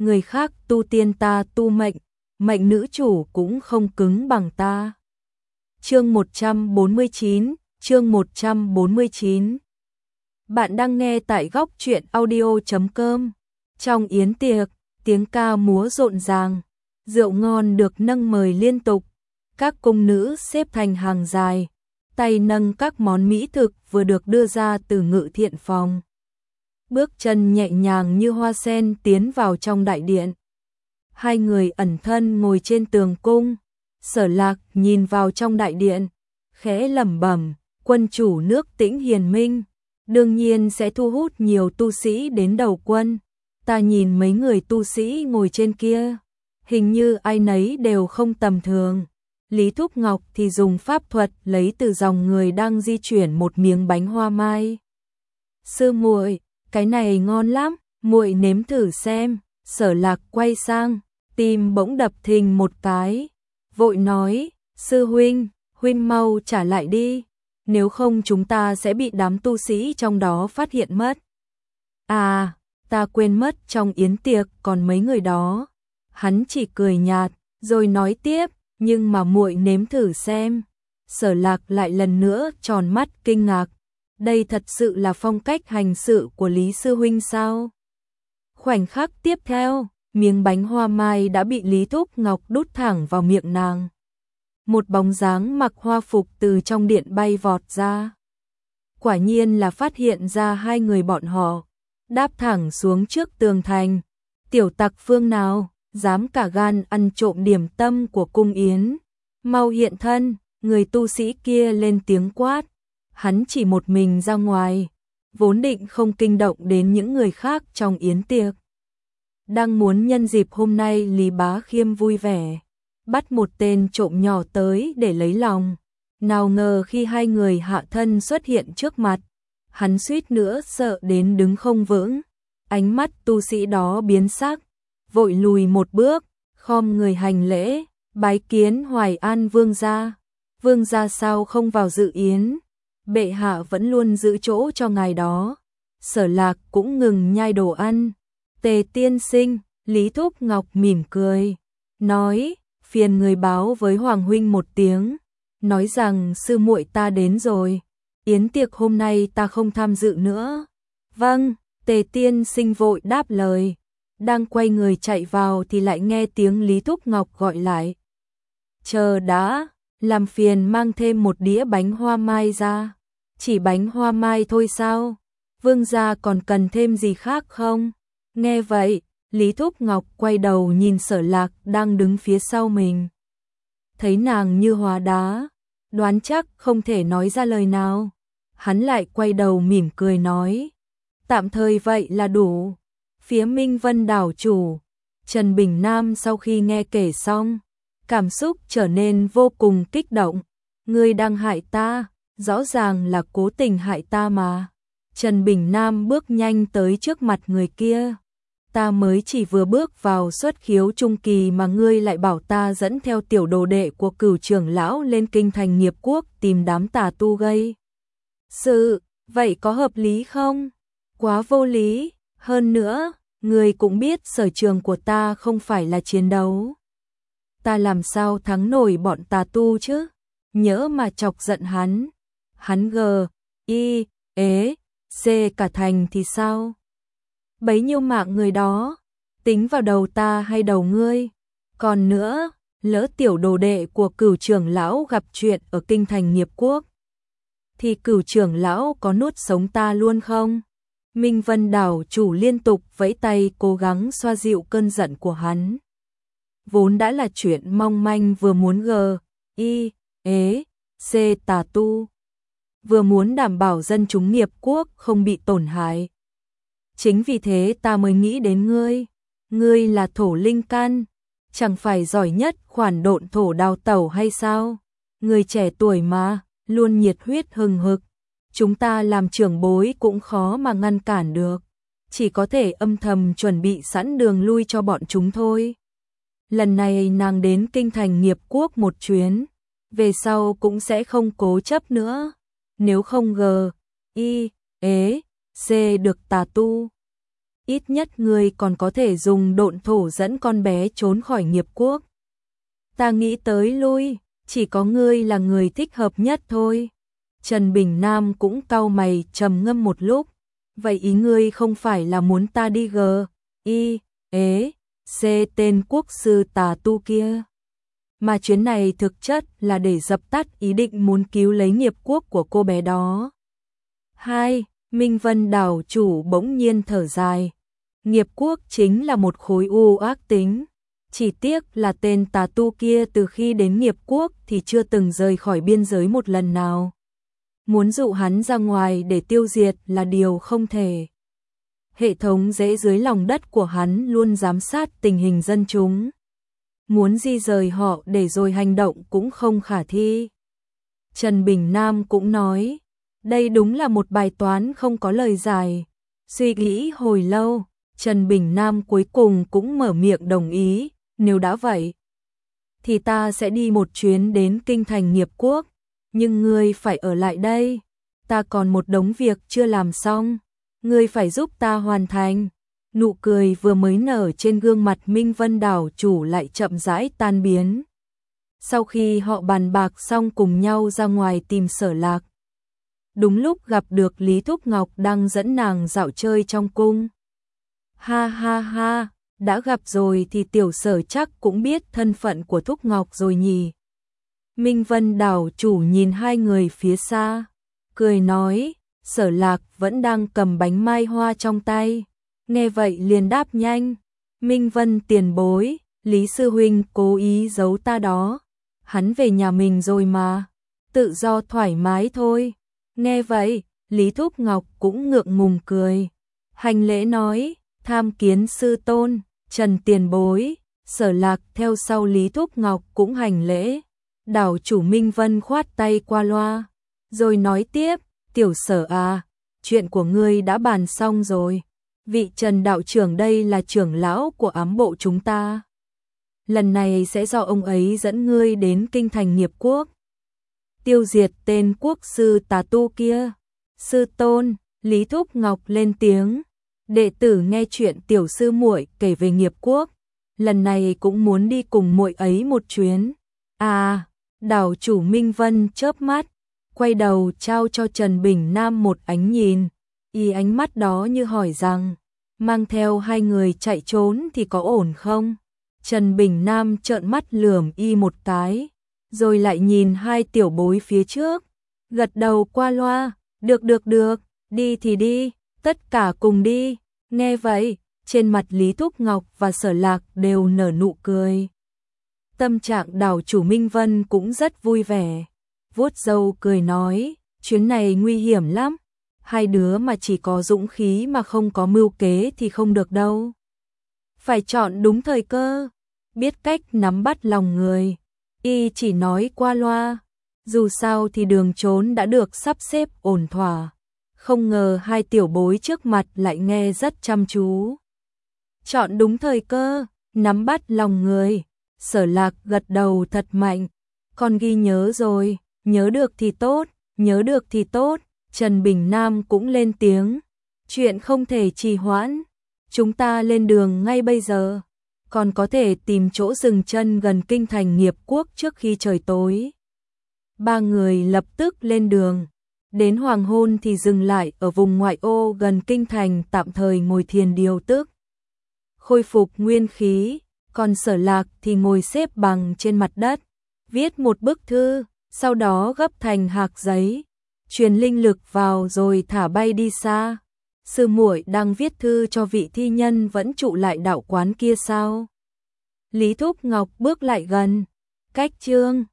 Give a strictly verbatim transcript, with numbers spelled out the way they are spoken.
người khác tu tiên ta tu mệnh, mệnh nữ chủ cũng không cứng bằng ta. Chương một trăm bốn mươi chín, chương một trăm bốn mươi chín. Bạn đang nghe tại góc truyện audio chấm com. Trong yến tiệc, tiếng ca múa rộn ràng, rượu ngon được nâng mời liên tục, các cung nữ xếp thành hàng dài, tay nâng các món mỹ thực vừa được đưa ra từ ngự thiện phòng. Bước chân nhẹ nhàng như hoa sen tiến vào trong đại điện. Hai người ẩn thân ngồi trên tường cung, Sở Lạc nhìn vào trong đại điện, khẽ lẩm bẩm, quân chủ nước Tĩnh hiền minh, đương nhiên sẽ thu hút nhiều tu sĩ đến đầu quân. Ta nhìn mấy người tu sĩ ngồi trên kia, hình như ai nấy đều không tầm thường. Lý Thúc Ngọc thì dùng pháp thuật lấy từ dòng người đang di chuyển một miếng bánh hoa mai. Sư muội, cái này ngon lắm, muội nếm thử xem. Sở Lạc quay sang, tim bỗng đập thình một cái, vội nói, sư huynh, huynh mau trả lại đi, nếu không chúng ta sẽ bị đám tu sĩ trong đó phát hiện mất. À, ta quên mất trong yến tiệc còn mấy người đó. Hắn chỉ cười nhạt, rồi nói tiếp, nhưng mà muội nếm thử xem. Sở Lạc lại lần nữa tròn mắt kinh ngạc, đây thật sự là phong cách hành sự của Lý sư huynh sao? Khoảnh khắc tiếp theo, miếng bánh hoa mai đã bị Lý Thúc Ngọc đút thẳng vào miệng nàng. Một bóng dáng mặc hoa phục từ trong điện bay vọt ra. Quả nhiên là phát hiện ra hai người bọn họ, đáp thẳng xuống trước tường thành. Tiểu tặc phương nào, dám cả gan ăn trộm điểm tâm của cung yến, mau hiện thân. Người tu sĩ kia lên tiếng quát, hắn chỉ một mình ra ngoài, vốn định không kinh động đến những người khác trong yến tiệc. Đang muốn nhân dịp hôm nay Lý Bá Khiêm vui vẻ, bắt một tên trộm nhỏ tới để lấy lòng. Nào ngờ khi hai người hạ thân xuất hiện trước mặt, hắn suýt nữa sợ đến đứng không vững. Ánh mắt tu sĩ đó biến sắc, vội lùi một bước, khom người hành lễ, bái kiến Hoài An vương gia. Vương gia sao không vào dự yến? Bệ hạ vẫn luôn giữ chỗ cho ngài đó. Sở Lạc cũng ngừng nhai đồ ăn. Tề tiên sinh, Lý Thúc Ngọc mỉm cười, nói, phiền người báo với Hoàng huynh một tiếng, nói rằng sư muội ta đến rồi, yến tiệc hôm nay ta không tham dự nữa. Vâng, Tề tiên sinh vội đáp lời, đang quay người chạy vào thì lại nghe tiếng Lý Thúc Ngọc gọi lại. Chờ đã, làm phiền mang thêm một đĩa bánh hoa mai ra. Chỉ bánh hoa mai thôi sao? Vương gia còn cần thêm gì khác không? Nghe vậy, Lý Thúc Ngọc quay đầu nhìn Sở Lạc đang đứng phía sau mình. Thấy nàng như hóa đá, đoán chắc không thể nói ra lời nào. Hắn lại quay đầu mỉm cười nói, tạm thời vậy là đủ. Phía Minh Vân đảo chủ, Trần Bình Nam sau khi nghe kể xong, cảm xúc trở nên vô cùng kích động. Ngươi đang hại ta, rõ ràng là cố tình hại ta mà. Trần Bình Nam bước nhanh tới trước mặt người kia. Ta mới chỉ vừa bước vào xuất khiếu trung kỳ mà ngươi lại bảo ta dẫn theo tiểu đồ đệ của Cửu trưởng lão lên kinh thành Nghiệp Quốc tìm đám tà tu gây sự, vậy có hợp lý không? Quá vô lý, hơn nữa, ngươi cũng biết sở trường của ta không phải là chiến đấu. Ta làm sao thắng nổi bọn tà tu chứ? Nhỡ mà chọc giận hắn, hắn gờ, y, ế, xê cả thành thì sao? Bấy nhiêu mạng người đó, tính vào đầu ta hay đầu ngươi? Còn nữa, lỡ tiểu đồ đệ của Cửu trưởng lão gặp chuyện ở kinh thành Nghiệp Quốc, thì Cửu trưởng lão có nuốt sống ta luôn không? Minh Vân đảo chủ liên tục vẫy tay cố gắng xoa dịu cơn giận của hắn. Vốn đã là chuyện mong manh, vừa muốn gờ, y, ế, xê tà tu, vừa muốn đảm bảo dân chúng Nghiệp Quốc không bị tổn hại. Chính vì thế ta mới nghĩ đến ngươi. Ngươi là thổ linh căn, chẳng phải giỏi nhất khoản độn thổ đào tẩu hay sao? Người trẻ tuổi mà, luôn nhiệt huyết hừng hực. Chúng ta làm trưởng bối cũng khó mà ngăn cản được, chỉ có thể âm thầm chuẩn bị sẵn đường lui cho bọn chúng thôi. Lần này nàng đến kinh thành Nghiệp Quốc một chuyến, về sau cũng sẽ không cố chấp nữa. Nếu không gờ, y, ế, xê được tà tu, ít nhất ngươi còn có thể dùng độn thổ dẫn con bé trốn khỏi nghiệp quốc. Ta nghĩ tới lui, chỉ có ngươi là người thích hợp nhất thôi. Trần Bình Nam cũng cau mày trầm ngâm một lúc. Vậy ý ngươi không phải là muốn ta đi g, i, ế, c tên quốc sư tà tu kia. Mà chuyến này thực chất là để dập tắt ý định muốn cứu lấy nghiệp quốc của cô bé đó. Hai, Minh Vân đảo chủ bỗng nhiên thở dài. Nghiệp quốc chính là một khối u ác tính. Chỉ tiếc là tên tà tu kia từ khi đến nghiệp quốc thì chưa từng rời khỏi biên giới một lần nào. Muốn dụ hắn ra ngoài để tiêu diệt là điều không thể. Hệ thống rễ dưới lòng đất của hắn luôn giám sát tình hình dân chúng. Muốn di rời họ để rồi hành động cũng không khả thi. Trần Bình Nam cũng nói, đây đúng là một bài toán không có lời giải. Suy nghĩ hồi lâu, Trần Bình Nam cuối cùng cũng mở miệng đồng ý, nếu đã vậy, thì ta sẽ đi một chuyến đến kinh thành nghiệp quốc, nhưng ngươi phải ở lại đây, ta còn một đống việc chưa làm xong, ngươi phải giúp ta hoàn thành. Nụ cười vừa mới nở trên gương mặt Minh Vân đảo chủ lại chậm rãi tan biến. Sau khi họ bàn bạc xong cùng nhau ra ngoài tìm Sở Lạc. Đúng lúc gặp được Lý Thúc Ngọc đang dẫn nàng dạo chơi trong cung. Ha ha ha, đã gặp rồi thì tiểu Sở chắc cũng biết thân phận của Thúc Ngọc rồi nhỉ. Minh Vân đảo chủ nhìn hai người phía xa, cười nói, Sở Lạc vẫn đang cầm bánh mai hoa trong tay. Nghe vậy liền đáp nhanh, Minh Vân tiền bối, Lý Sư Huynh cố ý giấu ta đó. Hắn về nhà mình rồi mà, tự do thoải mái thôi. Nghe vậy, Lý Thúc Ngọc cũng ngượng ngùng cười. Hành lễ nói, tham kiến sư tôn, Trần tiền bối. Sở Lạc theo sau Lý Thúc Ngọc cũng hành lễ. Đảo chủ Minh Vân khoát tay qua loa, rồi nói tiếp, tiểu Sở à, chuyện của ngươi đã bàn xong rồi. Vị Trần đạo trưởng đây là trưởng lão của ám bộ chúng ta. Lần này sẽ do ông ấy dẫn ngươi đến kinh thành nghiệp quốc. Tiêu diệt tên quốc sư tà tu kia. Sư tôn, Lý Thúc Ngọc lên tiếng. Đệ tử nghe chuyện tiểu sư muội kể về nghiệp quốc. Lần này cũng muốn đi cùng muội ấy một chuyến. À, đảo chủ Minh Vân chớp mắt. Quay đầu trao cho Trần Bình Nam một ánh nhìn. Y ánh mắt đó như hỏi rằng, mang theo hai người chạy trốn thì có ổn không? Trần Bình Nam trợn mắt lườm y một cái, rồi lại nhìn hai tiểu bối phía trước, gật đầu qua loa, được được được, đi thì đi, tất cả cùng đi. Nghe vậy, trên mặt Lý Thúc Ngọc và Sở Lạc đều nở nụ cười. Tâm trạng đảo chủ Minh Vân cũng rất vui vẻ, vuốt râu cười nói, chuyến này nguy hiểm lắm. Hai đứa mà chỉ có dũng khí mà không có mưu kế thì không được đâu. Phải chọn đúng thời cơ, biết cách nắm bắt lòng người. Y chỉ nói qua loa, dù sao thì đường trốn đã được sắp xếp ổn thỏa. Không ngờ hai tiểu bối trước mặt lại nghe rất chăm chú. Chọn đúng thời cơ, nắm bắt lòng người. Sở Lạc gật đầu thật mạnh. Con ghi nhớ rồi, nhớ được thì tốt, nhớ được thì tốt. Trần Bình Nam cũng lên tiếng, chuyện không thể trì hoãn, chúng ta lên đường ngay bây giờ, còn có thể tìm chỗ dừng chân gần kinh thành nghiệp quốc trước khi trời tối. Ba người lập tức lên đường, đến hoàng hôn thì dừng lại ở vùng ngoại ô gần kinh thành tạm thời ngồi thiền điều tức, khôi phục nguyên khí, còn Sở Lạc thì ngồi xếp bằng trên mặt đất, viết một bức thư, sau đó gấp thành hạc giấy. Truyền linh lực vào rồi thả bay đi xa. Sư muội đang viết thư cho vị thi nhân vẫn trụ lại đạo quán kia sao? Lý Thúc Ngọc bước lại gần. Cách chương